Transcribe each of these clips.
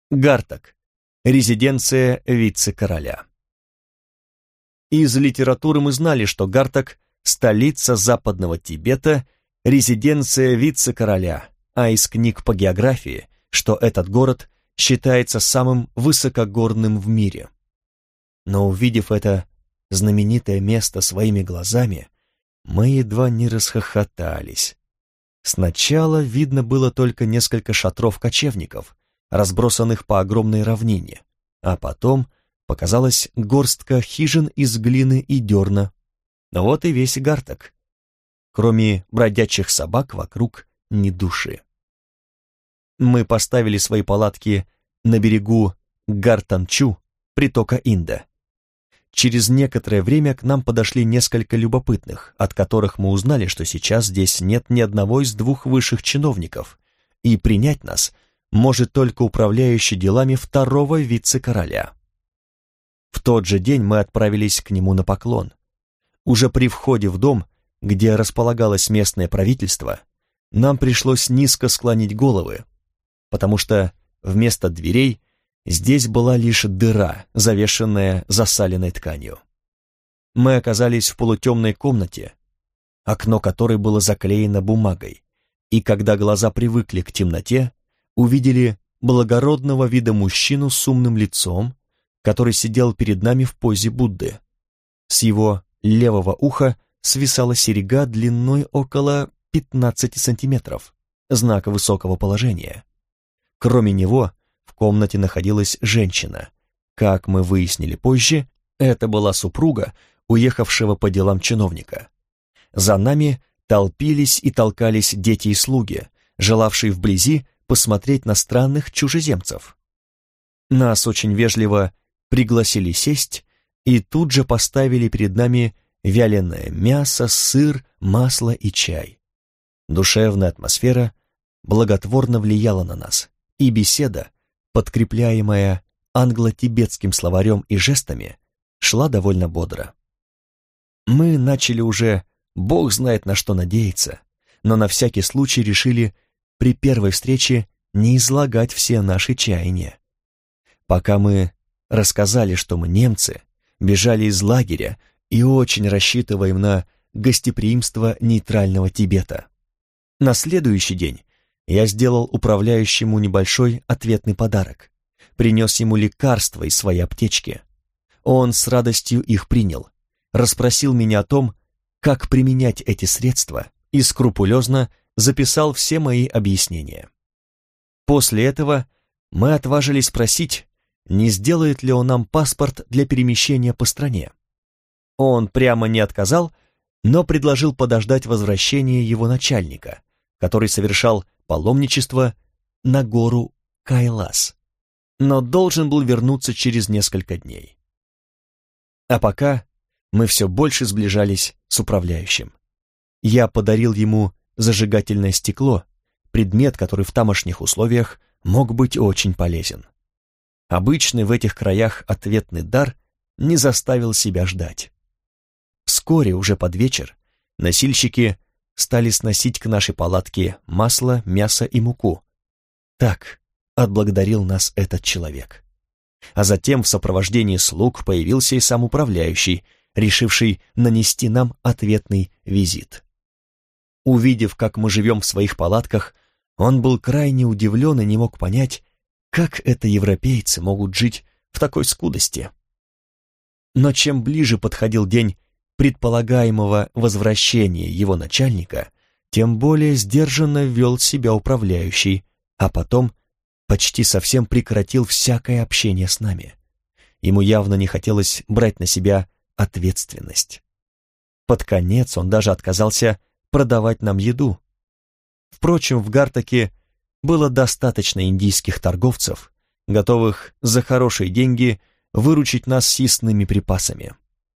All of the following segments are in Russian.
Гарток. Резиденция вице-короля. Из литературы мы знали, что Гарток – столица Западного Тибета, резиденция вице-короля, а из книг по географии, что этот город считается самым высокогорным в мире. Но увидев это знаменитое место своими глазами, мы едва не расхохотались. Сначала видно было только несколько шатров кочевников, разбросанных по огромной равнине, а потом показалась горстка хижин из глины и дерна. Вот и весь Гарток. Кроме бродячих собак вокруг ни души. Мы поставили свои палатки на берегу Гартанчу, притока Инда. Через некоторое время к нам подошли несколько любопытных, от которых мы узнали, что сейчас здесь нет ни одного из двух высших чиновников, и принять нас может только управляющий делами второго вице-короля. В тот же день мы отправились к нему на поклон. Уже при входе в дом, где располагалось местное правительство, нам пришлось низко склонить головы, потому что вместо дверей здесь была лишь дыра, завешенная засаленной тканью. Мы оказались в полутемной комнате, окно которой было заклеено бумагой, и когда глаза привыкли к темноте, увидели благородного вида мужчину с умным лицом, который сидел перед нами в позе Будды. С его левого уха свисала серьга длиной около 15 сантиметров, знак высокого положения. Кроме него, в комнате находилась женщина. Как мы выяснили позже, это была супруга уехавшего по делам чиновника. За нами толпились и толкались дети и слуги, желавшие вблизи посмотреть на странных чужеземцев. Нас очень вежливо пригласили сесть и тут же поставили перед нами вяленое мясо, сыр, масло и чай. Душевная атмосфера благотворно влияла на нас, и беседа, подкрепляемая англо-тибетским словарем и жестами, шла довольно бодро. Мы начали уже, бог знает на что надеяться, но на всякий случай решили при первой встрече не излагать все наши чаяния. Пока мы рассказали, что мы немцы, бежали из лагеря и очень рассчитываем на гостеприимство нейтрального Тибета. На следующий день я сделал управляющему небольшой ответный подарок, принес ему лекарства из своей аптечки. Он с радостью их принял, расспросил меня о том, как применять эти средства, и скрупулезно записал все мои объяснения. После этого мы отважились спросить, не сделает ли он нам паспорт для перемещения по стране. Он прямо не отказал, но предложил подождать возвращения его начальника, который совершал паломничество на гору Кайлас, но должен был вернуться через несколько дней. А пока мы все больше сближались с управляющим. Я подарил ему зажигательное стекло, предмет, который в тамошних условиях мог быть очень полезен. Обычный в этих краях ответный дар не заставил себя ждать. Вскоре, уже под вечер, носильщики стали сносить к нашей палатке масло, мясо и муку. Так отблагодарил нас этот человек. А затем в сопровождении слуг появился и сам управляющий, решивший нанести нам ответный визит. Увидев, как мы живем в своих палатках, он был крайне удивлен и не мог понять, как это европейцы могут жить в такой скудости. Но чем ближе подходил день предполагаемого возвращения его начальника, тем более сдержанно вел себя управляющий, а потом почти совсем прекратил всякое общение с нами. Ему явно не хотелось брать на себя ответственность. Под конец он даже отказался продавать нам еду. Впрочем, в Гартоке было достаточно индийских торговцев, готовых за хорошие деньги выручить нас съестными припасами.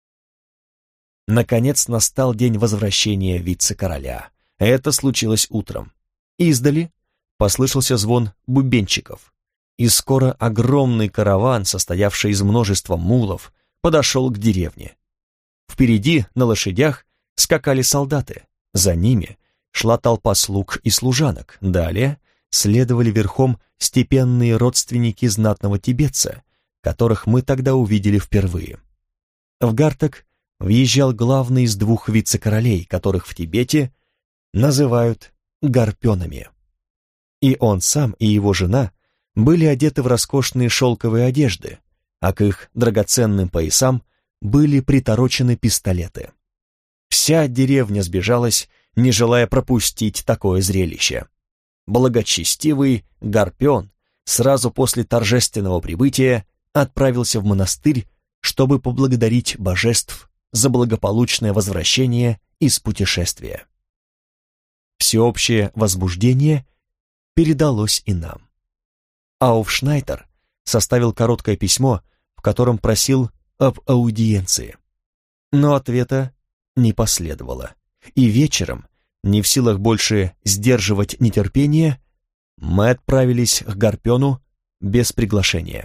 Наконец настал день возвращения вице-короля. Это случилось утром. Издали послышался звон бубенчиков, и скоро огромный караван, состоявший из множества мулов, подошел к деревне. Впереди на лошадях скакали солдаты, за ними шла толпа слуг и служанок, далее следовали верхом степенные родственники знатного тибетца, которых мы тогда увидели впервые. В Гарток въезжал главный из двух вице-королей, которых в Тибете называют гарпенами. И он сам, и его жена были одеты в роскошные шелковые одежды, а к их драгоценным поясам были приторочены пистолеты. Вся деревня сбежалась, не желая пропустить такое зрелище. Благочестивый Гарпен сразу после торжественного прибытия отправился в монастырь, чтобы поблагодарить божеств за благополучное возвращение из путешествия. Всеобщее возбуждение передалось и нам. Ауфшнайтер составил короткое письмо, в котором просил об аудиенции. Но ответа не последовало, и вечером, не в силах больше сдерживать нетерпение, мы отправились к Гарпену без приглашения.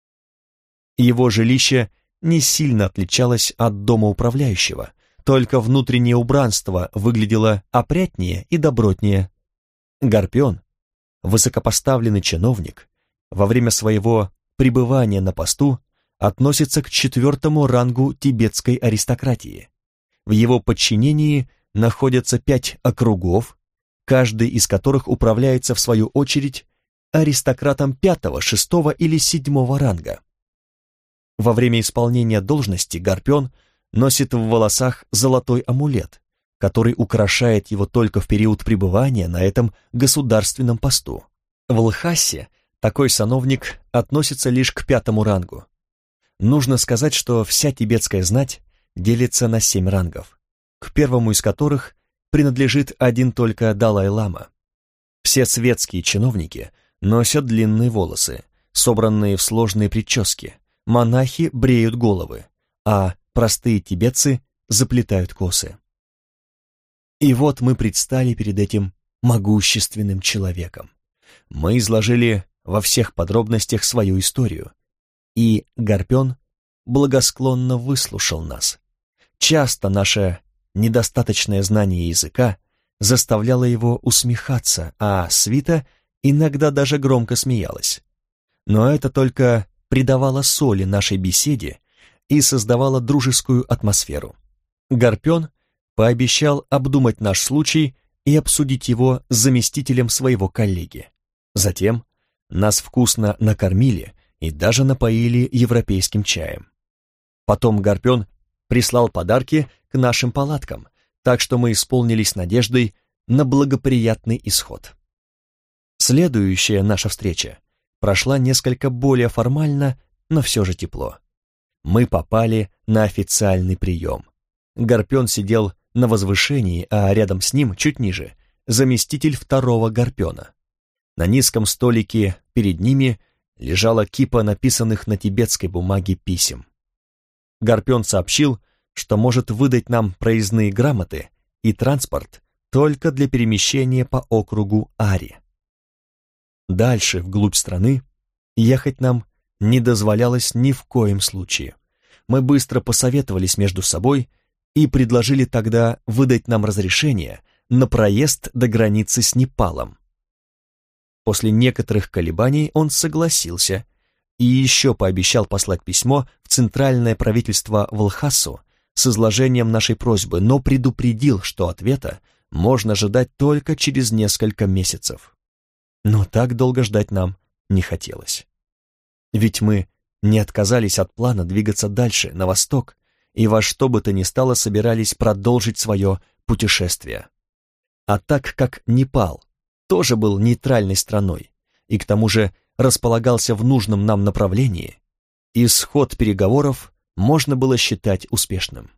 Его жилище не сильно отличалось от дома управляющего, только внутреннее убранство выглядело опрятнее и добротнее. Гарпен, высокопоставленный чиновник, во время своего пребывания на посту относится к 4-му рангу тибетской аристократии. В его подчинении находятся 5 округов, каждый из которых управляется в свою очередь аристократом 5-го, 6-го или 7-го ранга. Во время исполнения должности Гарпен носит в волосах золотой амулет, который украшает его только в период пребывания на этом государственном посту. В Лхасе такой сановник относится лишь к 5-му рангу. Нужно сказать, что вся тибетская знать делится на 7 рангов, к первому из которых принадлежит один только Далай-лама. Все светские чиновники носят длинные волосы, собранные в сложные прически, монахи бреют головы, а простые тибетцы заплетают косы. И вот мы предстали перед этим могущественным человеком. Мы изложили во всех подробностях свою историю, и Гарпен благосклонно выслушал нас. Часто наше недостаточное знание языка заставляло его усмехаться, а свита иногда даже громко смеялась. Но это только придавало соли нашей беседе и создавало дружескую атмосферу. Гарпен пообещал обдумать наш случай и обсудить его с заместителем своего коллеги. Затем нас вкусно накормили и даже напоили европейским чаем. Потом Гарпен прислал подарки к нашим палаткам, так что мы исполнились надеждой на благоприятный исход. Следующая наша встреча прошла несколько более формально, но все же тепло. Мы попали на официальный прием. Гарпен сидел на возвышении, а рядом с ним, чуть ниже, заместитель 2-го Гарпена. На низком столике перед ними лежала кипа написанных на тибетской бумаге писем. Гарпен сообщил, что может выдать нам проездные грамоты и транспорт только для перемещения по округу Ари. Дальше, вглубь страны, ехать нам не дозволялось ни в коем случае. Мы быстро посоветовались между собой и предложили тогда выдать нам разрешение на проезд до границы с Непалом. После некоторых колебаний он согласился и еще пообещал послать письмо в центральное правительство в Лхасу с изложением нашей просьбы, но предупредил, что ответа можно ожидать только через несколько месяцев. Но так долго ждать нам не хотелось. Ведь мы не отказались от плана двигаться дальше, на восток, и во что бы то ни стало собирались продолжить свое путешествие. А так как Непал тоже был нейтральной страной и к тому же располагался в нужном нам направлении, исход переговоров можно было считать успешным.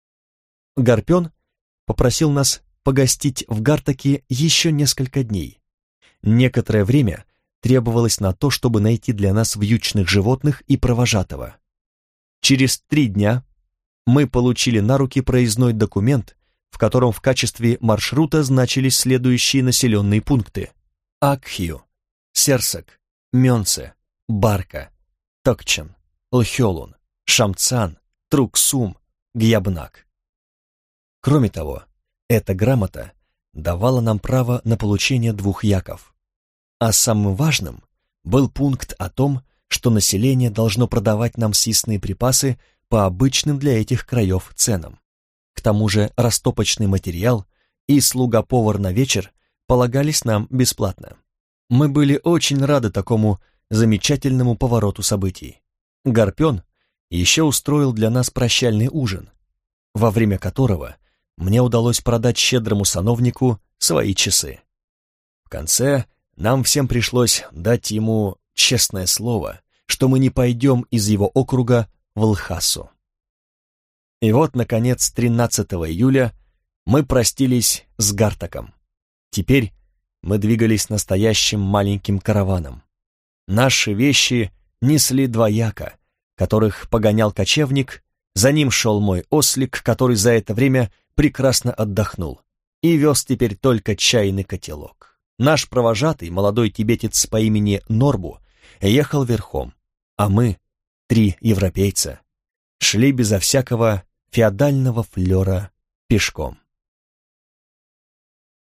Гарпен попросил нас погостить в Гартаке еще несколько дней. Некоторое время требовалось на то, чтобы найти для нас вьючных животных и провожатого. Через 3 дня мы получили на руки проездной документ, в котором в качестве маршрута значились следующие населенные пункты: Акхью, Серсак, Мёнце, Барка, Токчан, Лхёлун, Шамцан, Труксум, Гьябнак. Кроме того, эта грамота давала нам право на получение 2 яков. А самым важным был пункт о том, что население должно продавать нам съестные припасы по обычным для этих краев ценам. К тому же растопочный материал и слуга-повар на вечер полагались нам бесплатно. Мы были очень рады такому замечательному повороту событий. Гарпен еще устроил для нас прощальный ужин, во время которого мне удалось продать щедрому сановнику свои часы. В конце нам всем пришлось дать ему честное слово, что мы не пойдем из его округа в Лхасу. И вот, наконец, 13 июля мы простились с Гартаком. Теперь мы двигались настоящим маленьким караваном. Наши вещи несли двояка, которых погонял кочевник, за ним шел мой ослик, который за это время прекрасно отдохнул, и вез теперь только чайный котелок. Наш провожатый, молодой тибетец по имени Норбу, ехал верхом, а мы, 3 европейца, шли безо всякого феодального флера пешком.